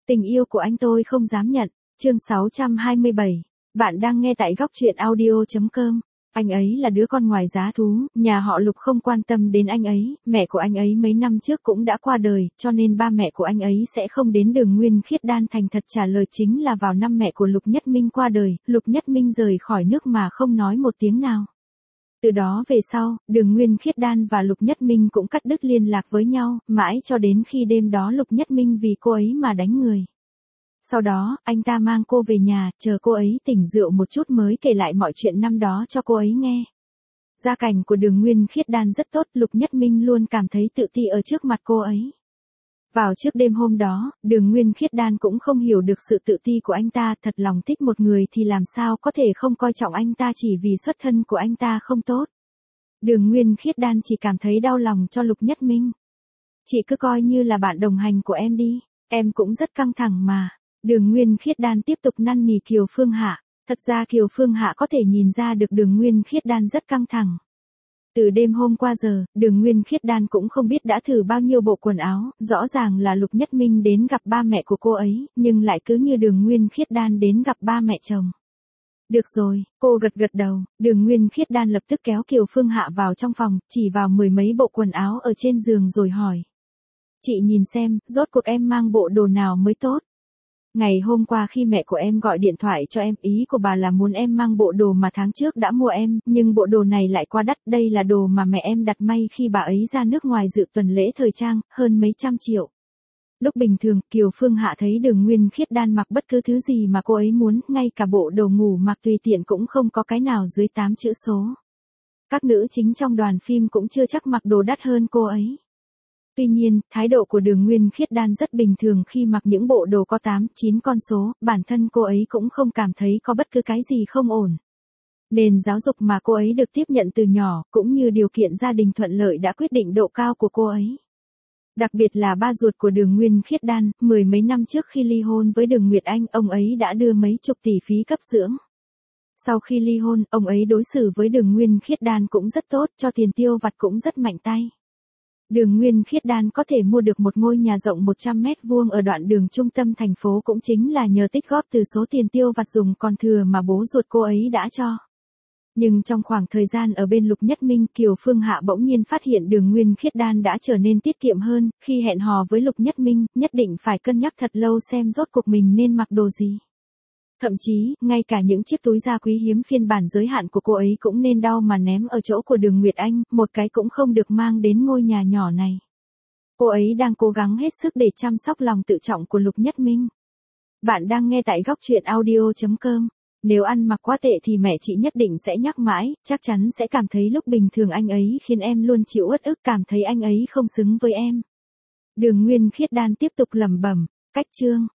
Tình yêu của anh tôi không dám nhận. Chương 627. Bạn đang nghe tại góc truyện audio.com. Anh ấy là đứa con ngoài giá thú, nhà họ Lục không quan tâm đến anh ấy, mẹ của anh ấy mấy năm trước cũng đã qua đời, cho nên ba mẹ của anh ấy sẽ không đến Đường Nguyên Khiết Đan. Thành thật trả lời chính là vào năm mẹ của Lục Nhất Minh qua đời, Lục Nhất Minh rời khỏi nước mà không nói một tiếng nào. Từ đó về sau, Đường Nguyên Khiết Đan và Lục Nhất Minh cũng cắt đứt liên lạc với nhau, mãi cho đến khi đêm đó Lục Nhất Minh vì cô ấy mà đánh người. Sau đó, anh ta mang cô về nhà, chờ cô ấy tỉnh rượu một chút mới kể lại mọi chuyện năm đó cho cô ấy nghe. Gia cảnh của Đường Nguyên Khiết Đan rất tốt, Lục Nhất Minh luôn cảm thấy tự ti ở trước mặt cô ấy. Vào trước đêm hôm đó, Đường Nguyên Khiết Đan cũng không hiểu được sự tự ti của anh ta, thật lòng thích một người thì làm sao có thể không coi trọng anh ta chỉ vì xuất thân của anh ta không tốt. Đường Nguyên Khiết Đan chỉ cảm thấy đau lòng cho Lục Nhất Minh. Chị cứ coi như là bạn đồng hành của em đi, em cũng rất căng thẳng mà. Đường Nguyên Khiết Đan tiếp tục năn nỉ Kiều Phương Hạ, thật ra Kiều Phương Hạ có thể nhìn ra được Đường Nguyên Khiết Đan rất căng thẳng. Từ đêm hôm qua giờ, Đường Nguyên Khiết Đan cũng không biết đã thử bao nhiêu bộ quần áo, rõ ràng là Lục Nhất Minh đến gặp ba mẹ của cô ấy, nhưng lại cứ như Đường Nguyên Khiết Đan đến gặp ba mẹ chồng. Được rồi, cô gật gật đầu, Đường Nguyên Khiết Đan lập tức kéo Kiều Phương Hạ vào trong phòng, chỉ vào mười mấy bộ quần áo ở trên giường rồi hỏi. Chị nhìn xem, rốt cuộc em mang bộ đồ nào mới tốt? Ngày hôm qua khi mẹ của em gọi điện thoại cho em, ý của bà là muốn em mang bộ đồ mà tháng trước đã mua em, nhưng bộ đồ này lại quá đắt, đây là đồ mà mẹ em đặt may khi bà ấy ra nước ngoài dự tuần lễ thời trang, hơn mấy trăm triệu. Lúc bình thường, Kiều Phương Hạ thấy Đường Nguyên Khiết Đan mặc bất cứ thứ gì mà cô ấy muốn, ngay cả bộ đồ ngủ mặc tùy tiện cũng không có cái nào dưới 8 chữ số. Các nữ chính trong đoàn phim cũng chưa chắc mặc đồ đắt hơn cô ấy. Tuy nhiên, thái độ của Đường Nguyên Khiết Đan rất bình thường khi mặc những bộ đồ có 8, 9 con số, bản thân cô ấy cũng không cảm thấy có bất cứ cái gì không ổn. Nền giáo dục mà cô ấy được tiếp nhận từ nhỏ, cũng như điều kiện gia đình thuận lợi đã quyết định độ cao của cô ấy. Đặc biệt là ba ruột của Đường Nguyên Khiết Đan, mười mấy năm trước khi ly hôn với Đường Nguyệt Anh, ông ấy đã đưa mấy chục tỷ phí cấp dưỡng. Sau khi ly hôn, ông ấy đối xử với Đường Nguyên Khiết Đan cũng rất tốt, cho tiền tiêu vặt cũng rất mạnh tay. Đường Nguyên Khiết Đan có thể mua được một ngôi nhà rộng 100 mét vuông ở đoạn đường trung tâm thành phố cũng chính là nhờ tích góp từ số tiền tiêu vặt dùng còn thừa mà bố ruột cô ấy đã cho. Nhưng trong khoảng thời gian ở bên Lục Nhất Minh, Kiều Phương Hạ bỗng nhiên phát hiện Đường Nguyên Khiết Đan đã trở nên tiết kiệm hơn, khi hẹn hò với Lục Nhất Minh, nhất định phải cân nhắc thật lâu xem rốt cuộc mình nên mặc đồ gì. Thậm chí, ngay cả những chiếc túi da quý hiếm phiên bản giới hạn của cô ấy cũng nên đau mà ném ở chỗ của Đường Nguyệt Anh, một cái cũng không được mang đến ngôi nhà nhỏ này. Cô ấy đang cố gắng hết sức để chăm sóc lòng tự trọng của Lục Nhất Minh. Bạn đang nghe tại góc truyện audio.com. Nếu ăn mặc quá tệ thì mẹ chị nhất định sẽ nhắc mãi, chắc chắn sẽ cảm thấy lúc bình thường anh ấy khiến em luôn chịu uất ức, cảm thấy anh ấy không xứng với em. Đường Nguyên Khiết Đan tiếp tục lẩm bẩm, cách chương.